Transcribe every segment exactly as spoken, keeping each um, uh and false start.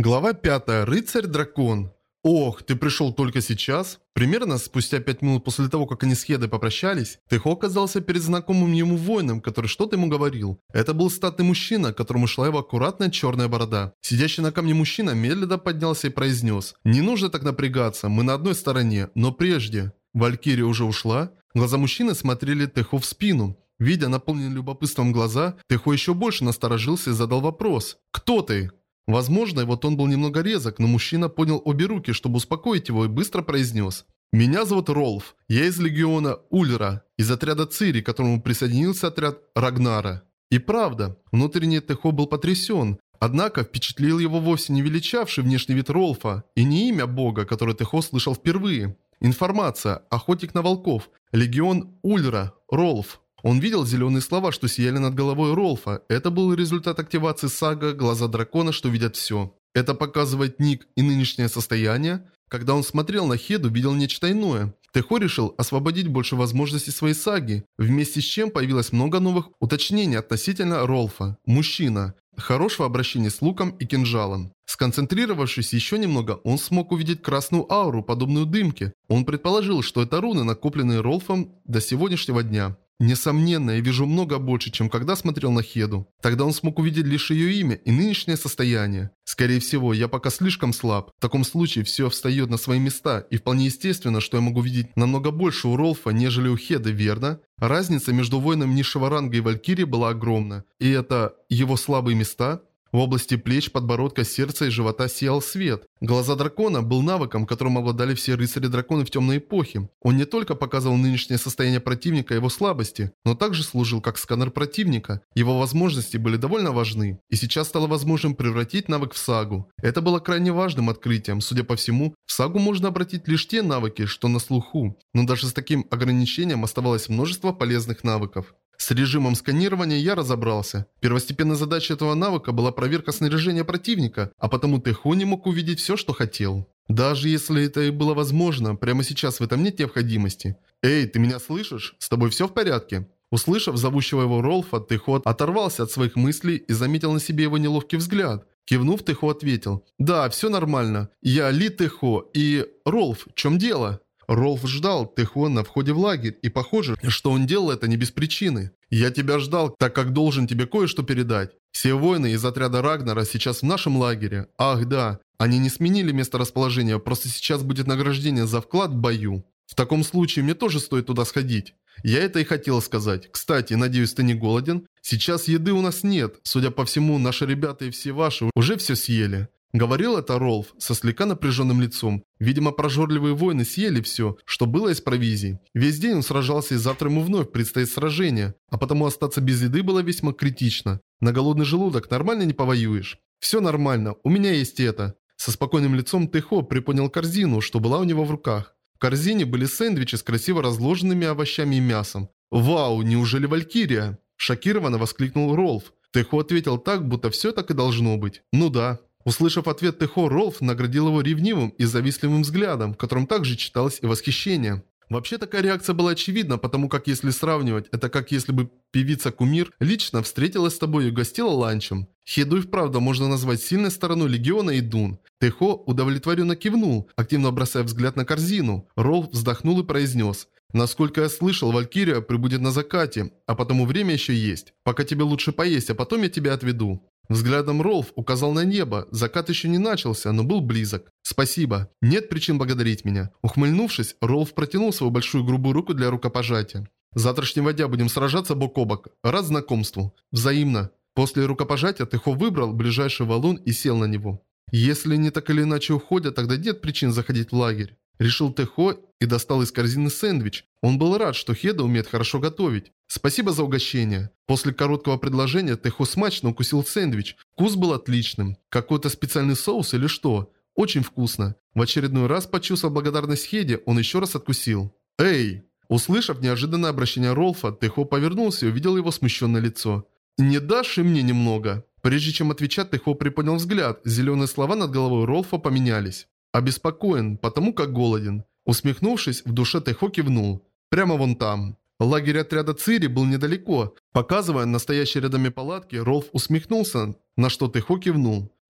Глава пятая. Рыцарь-дракон. Ох, ты пришел только сейчас? Примерно спустя пять минут после того, как они с Хедой попрощались, Тэхо оказался перед знакомым ему воином, который что-то ему говорил. Это был статный мужчина, к которому шла его аккуратная черная борода. Сидящий на камне мужчина медленно поднялся и произнес: «Не нужно так напрягаться, мы на одной стороне, но прежде...» Валькирия уже ушла? Глаза мужчины смотрели Тэхо в спину. Видя наполненные любопытством глаза, Тэхо еще больше насторожился и задал вопрос: «Кто ты?» Возможно, его тон был немного резок, но мужчина поднял обе руки, чтобы успокоить его, и быстро произнес: «Меня зовут Ролф. Я из легиона Ульра, из отряда Цири, к которому присоединился отряд Рагнара». И правда, внутренний Тэхо был потрясен. Однако впечатлил его вовсе не величавший внешний вид Ролфа, и не имя бога, которое Тэхо слышал впервые. Информация: охотник на волков, легион Ульра, Ролф. Он видел зеленые слова, что сияли над головой Ролфа. Это был результат активации сага «Глаза дракона, что видят все». Это показывает ник и нынешнее состояние. Когда он смотрел на Хеду, видел нечто иное. Тэхо решил освободить больше возможностей своей саги, вместе с чем появилось много новых уточнений относительно Ролфа. Мужчина. Хорошего обращения с луком и кинжалом. Сконцентрировавшись еще немного, он смог увидеть красную ауру, подобную дымке. Он предположил, что это руны, накопленные Ролфом до сегодняшнего дня. Несомненно, я вижу много больше, чем когда смотрел на Хеду. Тогда он смог увидеть лишь ее имя и нынешнее состояние. Скорее всего, я пока слишком слаб. В таком случае все встает на свои места, и вполне естественно, что я могу видеть намного больше у Ролфа, нежели у Хеды, верно? Разница между воином низшего ранга и Валькирией была огромна. И это его слабые места? В области плеч, подбородка, сердца и живота сиял свет. Глаза дракона был навыком, которым обладали все рыцари-драконы в темной эпохе. Он не только показывал нынешнее состояние противника и его слабости, но также служил как сканер противника. Его возможности были довольно важны. И сейчас стало возможным превратить навык в сагу. Это было крайне важным открытием. Судя по всему, в сагу можно обратить лишь те навыки, что на слуху. Но даже с таким ограничением оставалось множество полезных навыков. С режимом сканирования я разобрался. Первостепенной задачей этого навыка была проверка снаряжения противника, а потому Тэхо не мог увидеть все, что хотел. Даже если это и было возможно, прямо сейчас в этом нет необходимости. «Эй, ты меня слышишь? С тобой все в порядке?» Услышав зовущего его Ролфа, Тэхо оторвался от своих мыслей и заметил на себе его неловкий взгляд. Кивнув, Тэхо ответил: «Да, все нормально. Я Ли Тэхо и... Ролф, в чем дело?» Ролф ждал Тэхо на входе в лагерь, и похоже, что он делал это не без причины. «Я тебя ждал, так как должен тебе кое-что передать. Все воины из отряда Рагнара сейчас в нашем лагере. Ах да, они не сменили место расположения, просто сейчас будет награждение за вклад в бою. В таком случае мне тоже стоит туда сходить». Я это и хотел сказать. Кстати, надеюсь, ты не голоден? Сейчас еды у нас нет. Судя по всему, наши ребята и все ваши уже все съели. Говорил это Ролф со слегка напряженным лицом. Видимо, прожорливые воины съели все, что было из провизии. Весь день он сражался, и завтра ему вновь предстоит сражение, а потому остаться без еды было весьма критично. На голодный желудок нормально не повоюешь. Все нормально, у меня есть это. Со спокойным лицом Тэхо приподнял корзину, что была у него в руках. В корзине были сэндвичи с красиво разложенными овощами и мясом. «Вау, неужели Валькирия?» Шокированно воскликнул Ролф. Тэхо ответил так, будто все так и должно быть. «Ну да». Услышав ответ Тэхо, Ролф наградил его ревнивым и завистливым взглядом, в котором также читалось и восхищение. Вообще такая реакция была очевидна, потому как если сравнивать, это как если бы певица-кумир лично встретилась с тобой и угостила ланчем. Хеду и вправду можно назвать сильной стороной легиона Идун. Тэхо удовлетворенно кивнул, активно бросая взгляд на корзину. Ролф вздохнул и произнес: «Насколько я слышал, Валькирия прибудет на закате, а потому время еще есть. Пока тебе лучше поесть, а потом я тебя отведу». Взглядом Ролф указал на небо. Закат еще не начался, но был близок. «Спасибо. Нет причин благодарить меня». Ухмыльнувшись, Ролф протянул свою большую грубую руку для рукопожатия. «Завтрашнего дня будем сражаться бок о бок. Рад знакомству». «Взаимно». После рукопожатия Тэхо выбрал ближайший валун и сел на него. «Если не так или иначе уходят, тогда нет причин заходить в лагерь». Решил Тэхо и достал из корзины сэндвич. Он был рад, что Хеда умеет хорошо готовить. «Спасибо за угощение». После короткого предложения Тэхо смачно укусил сэндвич. Вкус был отличным. Какой-то специальный соус или что? Очень вкусно. В очередной раз, почувствовав благодарность Хеде, он еще раз откусил. «Эй!» Услышав неожиданное обращение Ролфа, Тэхо повернулся и увидел его смущенное лицо. «Не дашь и мне немного?» Прежде чем отвечать, Тэхо приподнял взгляд. Зеленые слова над головой Ролфа поменялись. «Обеспокоен, потому как голоден». Усмехнувшись, в душе Тэхо кивнул. «Прямо вон там». Лагерь отряда Цири был недалеко. Показывая настоящие рядами палатки, Ролф усмехнулся, на что Тэхо кивнул.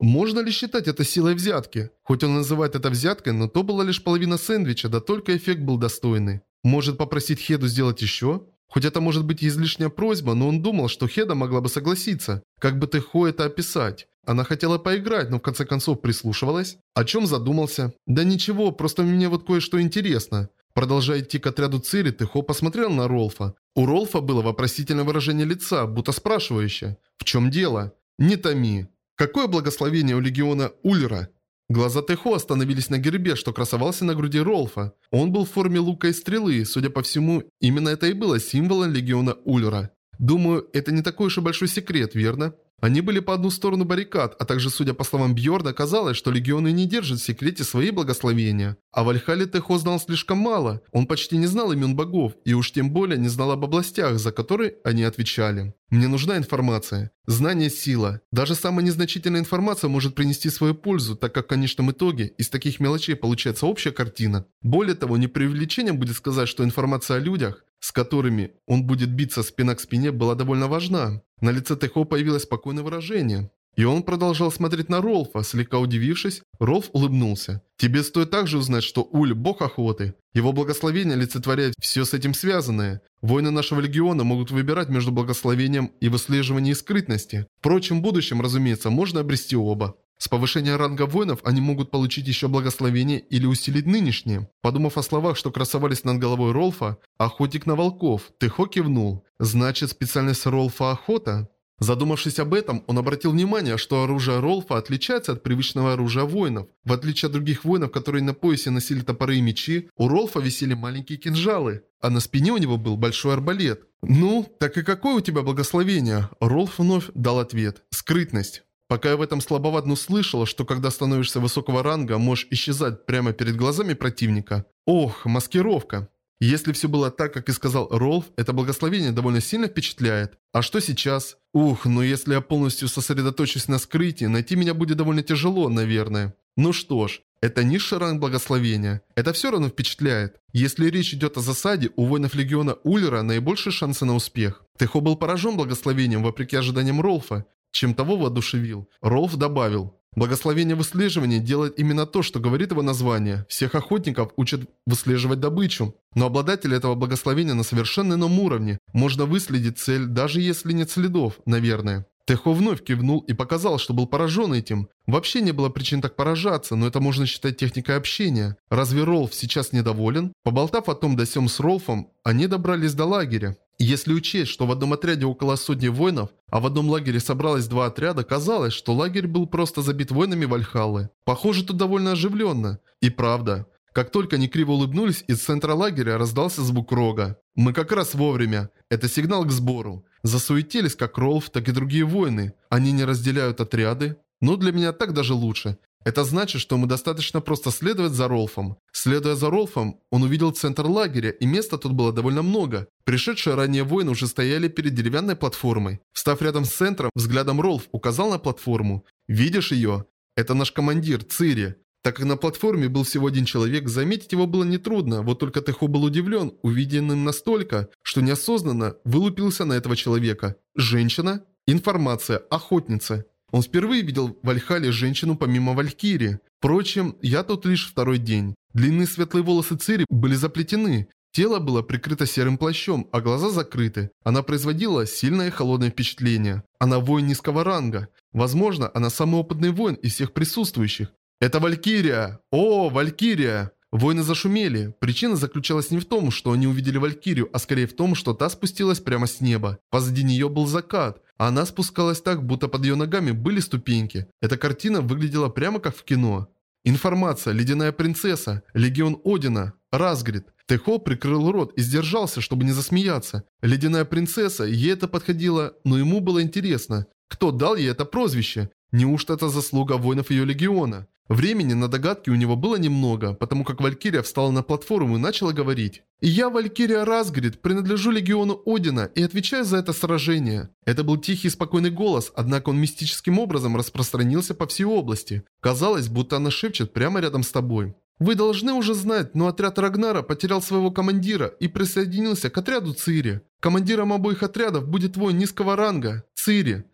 Можно ли считать это силой взятки? Хоть он называет это взяткой, но то была лишь половина сэндвича, да только эффект был достойный. Может попросить Хеду сделать еще? Хоть это может быть излишняя просьба, но он думал, что Хеда могла бы согласиться. Как бы Тэхо это описать? Она хотела поиграть, но в конце концов прислушивалась. О чем задумался? Да ничего, просто мне вот кое-что интересно. Продолжая идти к отряду Цири, Тэхо посмотрел на Ролфа. У Ролфа было вопросительное выражение лица, будто спрашивающее. В чем дело? Не томи. Какое благословение у легиона Ульра? Глаза Тэхо остановились на гербе, что красовался на груди Ролфа. Он был в форме лука и стрелы, судя по всему, именно это и было символом легиона Ульра. Думаю, это не такой уж и большой секрет, верно? Они были по одну сторону баррикад, а также, судя по словам Бьорна, казалось, что легионы не держат в секрете свои благословения. А Вальхале Тэхо знал слишком мало, он почти не знал имен богов, и уж тем более не знал об областях, за которые они отвечали. Мне нужна информация. Знание – сила. Даже самая незначительная информация может принести свою пользу, так как в конечном итоге из таких мелочей получается общая картина. Более того, не преувеличением будет сказать, что информация о людях, с которыми он будет биться спина к спине, была довольно важна. На лице Тэхо появилось спокойное выражение. И он продолжал смотреть на Ролфа, слегка удивившись, Ролф улыбнулся. «Тебе стоит также узнать, что Уль – бог охоты. Его благословение олицетворяет все с этим связанное. Воины нашего легиона могут выбирать между благословением и выслеживанием и скрытности. Впрочем, в будущем, разумеется, можно обрести оба. С повышением ранга воинов они могут получить еще благословение или усилить нынешнее». Подумав о словах, что красовались над головой Ролфа, охотник на волков, Тэхо кивнул. «Значит, специальность Ролфа – охота?» Задумавшись об этом, он обратил внимание, что оружие Ролфа отличается от привычного оружия воинов. В отличие от других воинов, которые на поясе носили топоры и мечи, у Ролфа висели маленькие кинжалы, а на спине у него был большой арбалет. «Ну, так и какое у тебя благословение?» Ролф вновь дал ответ. «Скрытность». Пока я в этом слабоват, но слышала, что когда становишься высокого ранга, можешь исчезать прямо перед глазами противника. Ох, маскировка. Если все было так, как и сказал Ролф, это благословение довольно сильно впечатляет. А что сейчас? Ух, ну если я полностью сосредоточусь на скрытии, найти меня будет довольно тяжело, наверное. Ну что ж, это низший ранг благословения. Это все равно впечатляет. Если речь идет о засаде, у воинов легиона Ульра наибольшие шансы на успех. Тэхо был поражен благословением, вопреки ожиданиям Ролфа, чем того воодушевил. Ролф добавил. Благословение выслеживания делает именно то, что говорит его название. Всех охотников учат выслеживать добычу. Но обладатель этого благословения на совершенно ином уровне. Можно выследить цель, даже если нет следов, наверное. Тэхо вновь кивнул и показал, что был поражен этим. Вообще не было причин так поражаться, но это можно считать техникой общения. Разве Ролф сейчас недоволен? Поболтав о том да сём с Ролфом, они добрались до лагеря. Если учесть, что в одном отряде около сотни воинов, а в одном лагере собралось два отряда, казалось, что лагерь был просто забит воинами Вальхаллы. Похоже, тут довольно оживленно. И правда. Как только они криво улыбнулись, из центра лагеря раздался звук рога. Мы как раз вовремя. Это сигнал к сбору. Засуетились как Ролф, так и другие воины. Они не разделяют отряды. Но для меня так даже лучше. Это значит, что мы достаточно просто следовать за Ролфом. Следуя за Ролфом, он увидел центр лагеря, и места тут было довольно много. Пришедшие ранее воины уже стояли перед деревянной платформой. Встав рядом с центром, взглядом Ролф указал на платформу. «Видишь ее? Это наш командир, Цири». Так как на платформе был всего один человек, заметить его было нетрудно, вот только Тэхо был удивлен, увиденным настолько, что неосознанно вылупился на этого человека. Женщина? Информация. Охотница. Он впервые видел в Вальхалле женщину помимо Валькирии. Впрочем, я тут лишь второй день. Длинные светлые волосы Цири были заплетены. Тело было прикрыто серым плащом, а глаза закрыты. Она производила сильное и холодное впечатление. Она воин низкого ранга. Возможно, она самый опытный воин из всех присутствующих. «Это Валькирия! О, Валькирия!» Воины зашумели. Причина заключалась не в том, что они увидели Валькирию, а скорее в том, что та спустилась прямо с неба. Позади нее был закат, а она спускалась так, будто под ее ногами были ступеньки. Эта картина выглядела прямо как в кино. Информация. Ледяная принцесса. Легион Одина. Разгрид. Тэхо прикрыл рот и сдержался, чтобы не засмеяться. Ледяная принцесса, ей это подходило, но ему было интересно. Кто дал ей это прозвище? Неужто это заслуга воинов ее легиона? Времени на догадки у него было немного, потому как Валькирия встала на платформу и начала говорить. «Я, Валькирия Разгрид, принадлежу легиону Одина и отвечаю за это сражение». Это был тихий и спокойный голос, однако он мистическим образом распространился по всей области. Казалось, будто она шепчет прямо рядом с тобой. Вы должны уже знать, но отряд Рагнара потерял своего командира и присоединился к отряду Цири. Командиром обоих отрядов будет воин низкого ранга – Цири.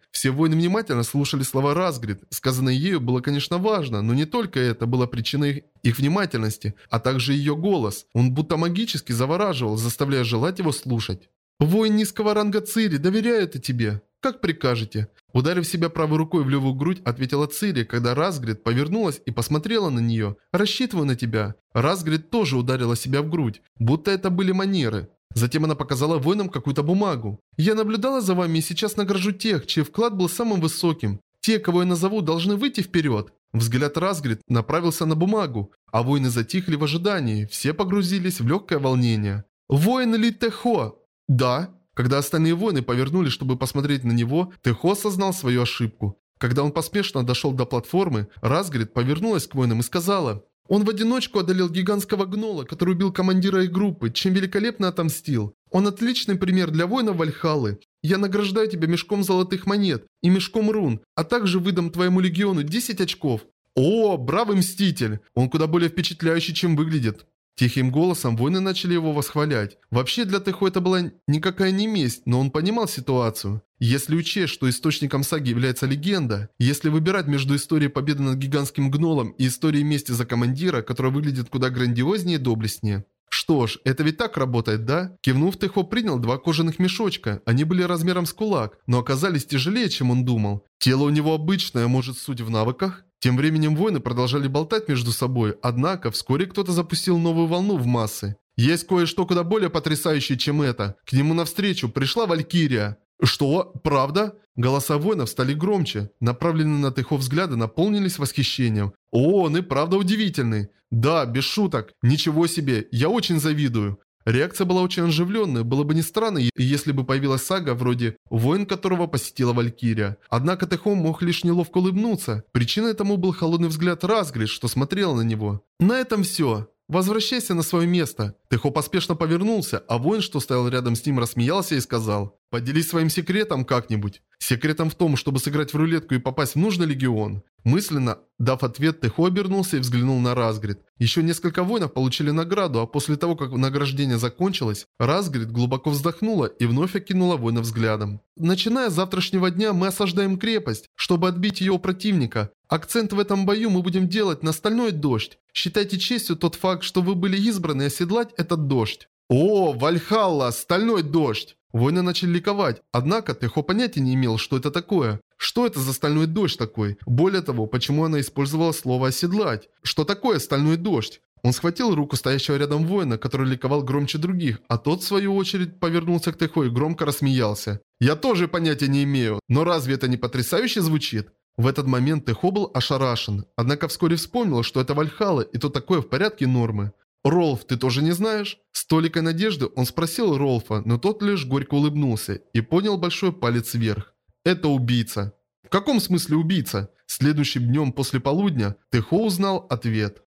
Все воины внимательно слушали слова Разгрид. Сказанное ею было, конечно, важно, но не только это было причиной их внимательности, а также ее голос. Он будто магически завораживал, заставляя желать его слушать. «Воин низкого ранга Цири, доверяю это тебе. Как прикажете?» Ударив себя правой рукой в левую грудь, ответила Цири, когда Разгрид повернулась и посмотрела на нее. «Рассчитываю на тебя». Разгрид тоже ударила себя в грудь, будто это были манеры. Затем она показала воинам какую-то бумагу. «Я наблюдала за вами и сейчас награжу тех, чей вклад был самым высоким. Те, кого я назову, должны выйти вперед». Взгляд Разгрид направился на бумагу, а воины затихли в ожидании, все погрузились в легкое волнение. «Воин Ли Техо!» «Да». Когда остальные воины повернулись, чтобы посмотреть на него, Техо осознал свою ошибку. Когда он поспешно дошел до платформы, Разгрид повернулась к воинам и сказала: «Он в одиночку одолел гигантского гнола, который убил командира их группы, чем великолепно отомстил. Он отличный пример для воинов Вальхаллы. Я награждаю тебя мешком золотых монет и мешком рун, а также выдам твоему легиону десять очков». «О, бравый мститель! Он куда более впечатляющий, чем выглядит». Тихим голосом воины начали его восхвалять. Вообще для Техо это была никакая не месть, но он понимал ситуацию. Если учесть, что источником саги является легенда, если выбирать между историей победы над гигантским гнолом и историей мести за командира, которая выглядит куда грандиознее и доблестнее. Что ж, это ведь так работает, да? Кивнув, Техо принял два кожаных мешочка. Они были размером с кулак, но оказались тяжелее, чем он думал. Тело у него обычное, может, суть в навыках? Тем временем воины продолжали болтать между собой, однако вскоре кто-то запустил новую волну в массы. Есть кое-что куда более потрясающее, чем это. К нему навстречу пришла Валькирия. Что? Правда? Голоса воинов стали громче. Направленные на Техо взгляды наполнились восхищением. О, он и правда удивительный. Да, без шуток. Ничего себе, я очень завидую. Реакция была очень оживленной, было бы не странно, если бы появилась сага вроде «Воин, которого посетила Валькирия». Однако Техо мог лишь неловко улыбнуться. Причиной тому был холодный взгляд Разгрид, что смотрела на него. На этом все. Возвращайся на свое место. Техо поспешно повернулся, а воин, что стоял рядом с ним, рассмеялся и сказал: «Поделись своим секретом как-нибудь». Секретом в том, чтобы сыграть в рулетку и попасть в нужный легион. Мысленно дав ответ, Техо обернулся и взглянул на Разгрид. Еще несколько воинов получили награду, а после того, как награждение закончилось, Разгрид глубоко вздохнула и вновь окинула воина взглядом. «Начиная с завтрашнего дня мы осаждаем крепость, чтобы отбить ее у противника. Акцент в этом бою мы будем делать на стальной дождь. Считайте честью тот факт, что вы были избраны оседлать этот дождь». «О, Вальхалла, стальной дождь!» Воины начали ликовать, однако Техо понятия не имел, что это такое. Что это за стальной дождь такой? Более того, почему она использовала слово «оседлать»? Что такое стальной дождь? Он схватил руку стоящего рядом воина, который ликовал громче других, а тот, в свою очередь, повернулся к Техо и громко рассмеялся. «Я тоже понятия не имею, но разве это не потрясающе звучит?» В этот момент Техо был ошарашен, однако вскоре вспомнил, что это Вальхалла и то такое в порядке нормы. «Ролф, ты тоже не знаешь?» С толикой надежды он спросил Ролфа, но тот лишь горько улыбнулся и поднял большой палец вверх. «Это убийца». «В каком смысле убийца?» Следующим днем после полудня Техо узнал ответ.